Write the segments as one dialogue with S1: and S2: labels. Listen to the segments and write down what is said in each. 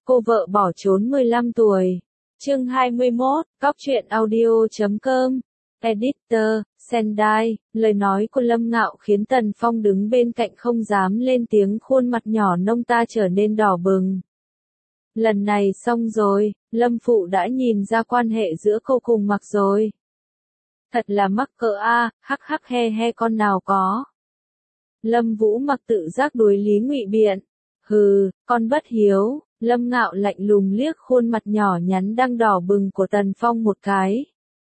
S1: Cô vợ bỏ trốn 15 tuổi. Chương 21, Cóc truyện audio.com. Editor, Sendai, lời nói của Lâm Ngạo khiến Tần Phong đứng bên cạnh không dám lên tiếng, khuôn mặt nhỏ nông ta trở nên đỏ bừng. Lần này xong rồi, Lâm Phụ đã nhìn ra quan hệ giữa cô cùng Mặc rồi. Thật là mắc cỡ a, hắc hắc he he con nào có. Lâm Vũ Mặc tự giác đối lý ngụy biện. Hừ, con bất hiếu. Lâm Ngạo lạnh lùng liếc khuôn mặt nhỏ nhắn đang đỏ bừng của Tần Phong một cái.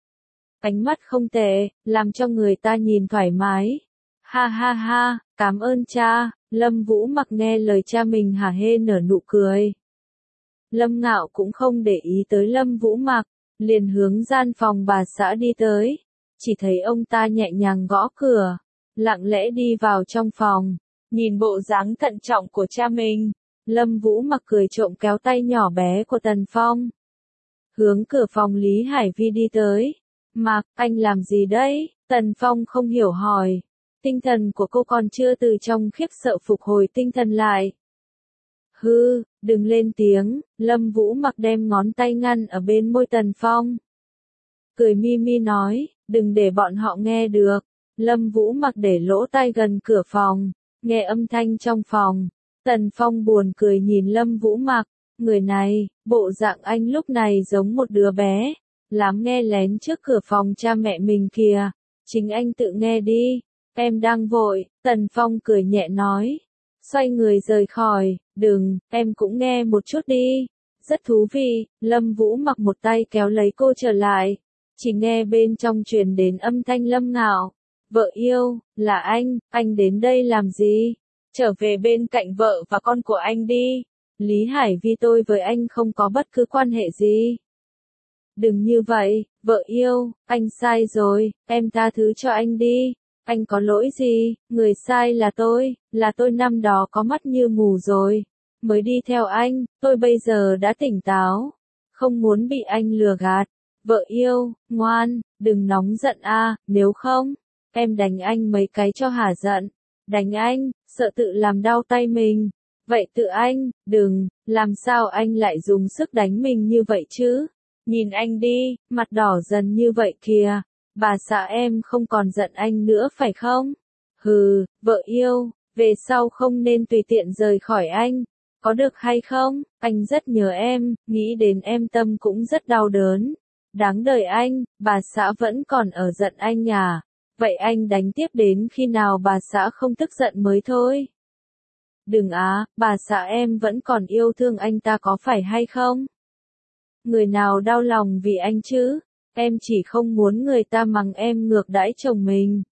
S1: Ánh mắt không tệ, làm cho người ta nhìn thoải mái. Ha ha ha, cảm ơn cha. Lâm Vũ Mặc nghe lời cha mình hả hê nở nụ cười. Lâm Ngạo cũng không để ý tới Lâm Vũ Mặc, liền hướng gian phòng bà xã đi tới. Chỉ thấy ông ta nhẹ nhàng gõ cửa, lặng lẽ đi vào trong phòng, nhìn bộ dáng thận trọng của cha mình. Lâm Vũ Mặc cười trộm kéo tay nhỏ bé của Tần Phong, hướng cửa phòng Lý Hải Vi đi tới. Mặc, anh làm gì đấy? Tần Phong không hiểu hỏi. Tinh thần của cô còn chưa từ trong khiếp sợ phục hồi tinh thần lại. Hư, đừng lên tiếng. Lâm Vũ Mặc đem ngón tay ngăn ở bên môi Tần Phong. Cười mi mi nói, đừng để bọn họ nghe được. Lâm Vũ Mặc để lỗ tai gần cửa phòng, nghe âm thanh trong phòng. Tần Phong buồn cười nhìn Lâm Vũ Mặc, người này, bộ dạng anh lúc này giống một đứa bé, lắm nghe lén trước cửa phòng cha mẹ mình kìa, chính anh tự nghe đi, em đang vội. Tần Phong cười nhẹ nói, xoay người rời khỏi, đừng, em cũng nghe một chút đi, rất thú vị. Lâm Vũ Mặc một tay kéo lấy cô trở lại, chỉ nghe bên trong truyền đến âm thanh Lâm Ngạo, vợ yêu, là anh đến đây làm gì? Trở về bên cạnh vợ và con của anh đi. Lý Hải Vi, tôi với anh không có bất cứ quan hệ gì. Đừng như vậy, vợ yêu, anh sai rồi, em tha thứ cho anh đi. Anh có lỗi gì, người sai là tôi năm đó có mắt như mù rồi, mới đi theo anh, tôi bây giờ đã tỉnh táo, không muốn bị anh lừa gạt. Vợ yêu, ngoan, đừng nóng giận a, nếu không, em đánh anh mấy cái cho hả giận. Đánh anh, sợ tự làm đau tay mình. Vậy tự anh, đừng, làm sao anh lại dùng sức đánh mình như vậy chứ? Nhìn anh đi, mặt đỏ dần như vậy kìa. Bà xã em không còn giận anh nữa phải không? Hừ, vợ yêu, về sau không nên tùy tiện rời khỏi anh. Có được hay không? Anh rất nhớ em, nghĩ đến em tâm cũng rất đau đớn. Đáng đời anh, bà xã vẫn còn ở giận anh à? Vậy anh đánh tiếp đến khi nào bà xã không tức giận mới thôi. Đừng á, bà xã em vẫn còn yêu thương anh ta có phải hay không? Người nào đau lòng vì anh chứ? Em chỉ không muốn người ta mắng em ngược đãi chồng mình.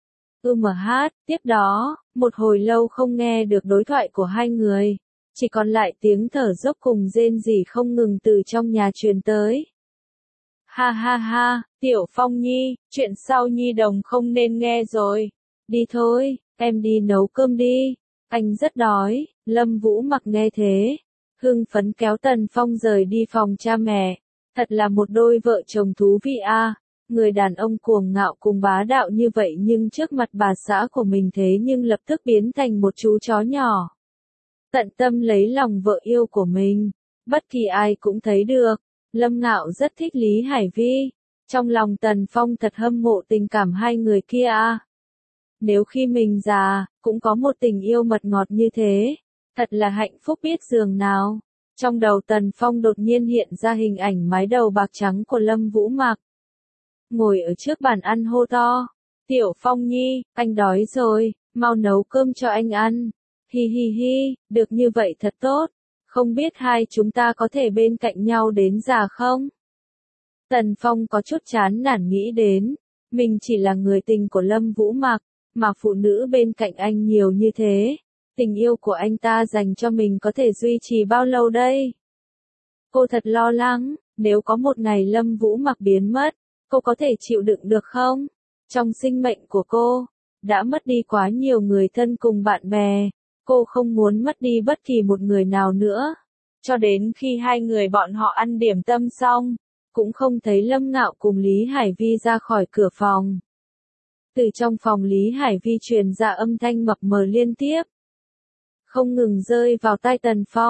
S1: Tiếp đó, một hồi lâu không nghe được đối thoại của hai người, chỉ còn lại tiếng thở dốc cùng rên rỉ không ngừng từ trong nhà truyền tới. Ha ha ha, Tiểu Phong Nhi, chuyện sau Nhi đồng không nên nghe rồi. Đi thôi, em đi nấu cơm đi. Anh rất đói. Lâm Vũ Mặc nghe thế, hưng phấn kéo Tần Phong rời đi phòng cha mẹ. Thật là một đôi vợ chồng thú vị a. Người đàn ông cuồng ngạo cùng bá đạo như vậy nhưng trước mặt bà xã của mình thế nhưng lập tức biến thành một chú chó nhỏ. Tận tâm lấy lòng vợ yêu của mình. Bất kỳ ai cũng thấy được. Lâm Ngạo rất thích Lý Hải Vi. Trong lòng Tần Phong thật hâm mộ tình cảm hai người kia a. Nếu khi mình già, cũng có một tình yêu mật ngọt như thế, thật là hạnh phúc biết dường nào. Trong đầu Tần Phong đột nhiên hiện ra hình ảnh mái đầu bạc trắng của Lâm Vũ Mặc. Ngồi ở trước bàn ăn hô to, Tiểu Phong Nhi, anh đói rồi, mau nấu cơm cho anh ăn. Hi hi hi, được như vậy thật tốt. Không biết hai chúng ta có thể bên cạnh nhau đến già không? Tần Phong có chút chán nản nghĩ đến, mình chỉ là người tình của Lâm Vũ Mặc, mà phụ nữ bên cạnh anh nhiều như thế, tình yêu của anh ta dành cho mình có thể duy trì bao lâu đây? Cô thật lo lắng, nếu có một ngày Lâm Vũ Mặc biến mất, cô có thể chịu đựng được không? Trong sinh mệnh của cô, đã mất đi quá nhiều người thân cùng bạn bè. Cô không muốn mất đi bất kỳ một người nào nữa. Cho đến khi hai người bọn họ ăn điểm tâm xong, cũng không thấy Lâm Ngạo cùng Lý Hải Vi ra khỏi cửa phòng. Từ trong phòng Lý Hải Vi truyền ra âm thanh mập mờ liên tiếp, không ngừng rơi vào tai Tần Phong.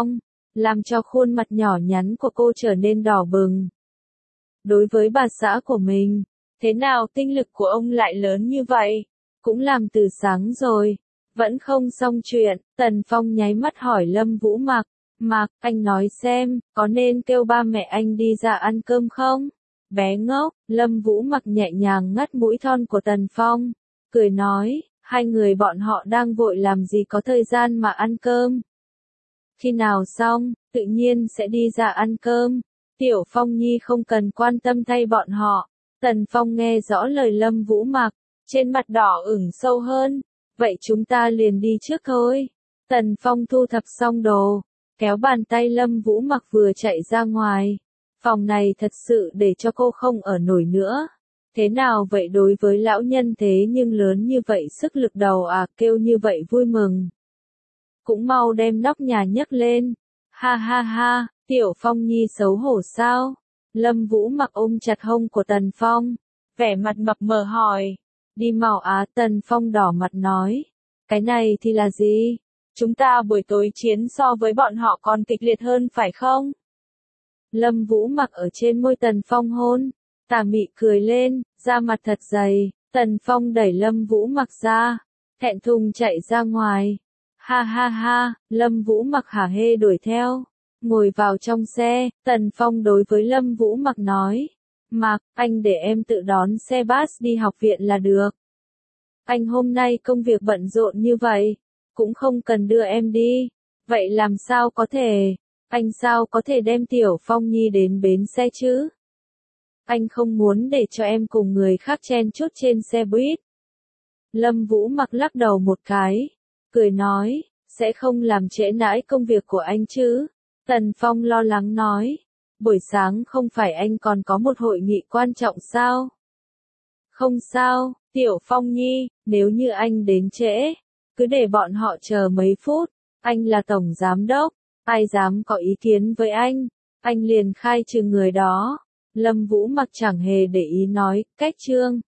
S1: làm cho khuôn mặt nhỏ nhắn của cô trở nên đỏ bừng. Đối với bà xã của mình, thế nào tinh lực của ông lại lớn như vậy? Cũng làm từ sáng rồi, vẫn không xong chuyện. Tần Phong nháy mắt hỏi Lâm Vũ Mặc, Mặc, anh nói xem, có nên kêu ba mẹ anh đi ra ăn cơm không? Bé ngốc, Lâm Vũ Mặc nhẹ nhàng ngắt mũi thon của Tần Phong, cười nói, hai người bọn họ đang vội làm gì có thời gian mà ăn cơm. Khi nào xong, tự nhiên sẽ đi ra ăn cơm. Tiểu Phong Nhi không cần quan tâm thay bọn họ. Tần Phong nghe rõ lời Lâm Vũ Mặc, trên mặt đỏ ửng sâu hơn. Vậy chúng ta liền đi trước thôi. Tần Phong thu thập xong đồ, kéo bàn tay Lâm Vũ Mặc vừa chạy ra ngoài. Phòng này thật sự để cho cô không ở nổi nữa. Thế nào vậy, đối với lão nhân thế nhưng lớn như vậy sức lực đầu à, kêu như vậy vui mừng. Cũng mau đem nóc nhà nhấc lên. Ha ha ha, Tiểu Phong Nhi xấu hổ sao? Lâm Vũ Mặc ôm chặt hông của Tần Phong, vẻ mặt mập mờ hỏi. Đi mau á, Tần Phong đỏ mặt nói. Cái này thì là gì? Chúng ta buổi tối chiến so với bọn họ còn kịch liệt hơn phải không? Lâm Vũ Mặc ở trên môi Tần Phong hôn, tà mị cười lên, da mặt thật dày. Tần Phong đẩy Lâm Vũ Mặc ra, thẹn thùng chạy ra ngoài. Ha ha ha, Lâm Vũ Mặc hả hê đuổi theo. Ngồi vào trong xe, Tần Phong đối với Lâm Vũ Mặc nói. Mặc, anh để em tự đón xe bus đi học viện là được. Anh hôm nay công việc bận rộn như vậy, cũng không cần đưa em đi. Vậy làm sao có thể? Anh sao có thể đem Tiểu Phong Nhi đến bến xe chứ? Anh không muốn để cho em cùng người khác chen chúc trên xe buýt. Lâm Vũ Mặc lắc đầu một cái, cười nói, sẽ không làm trễ nải công việc của anh chứ? Tần Phong lo lắng nói, buổi sáng không phải anh còn có một hội nghị quan trọng sao? Không sao, Tiểu Phong Nhi, nếu như anh đến trễ, cứ để bọn họ chờ mấy phút, anh là tổng giám đốc, ai dám có ý kiến với anh liền khai trừ người đó. Lâm Vũ Mặc chẳng hề để ý nói, cách chương.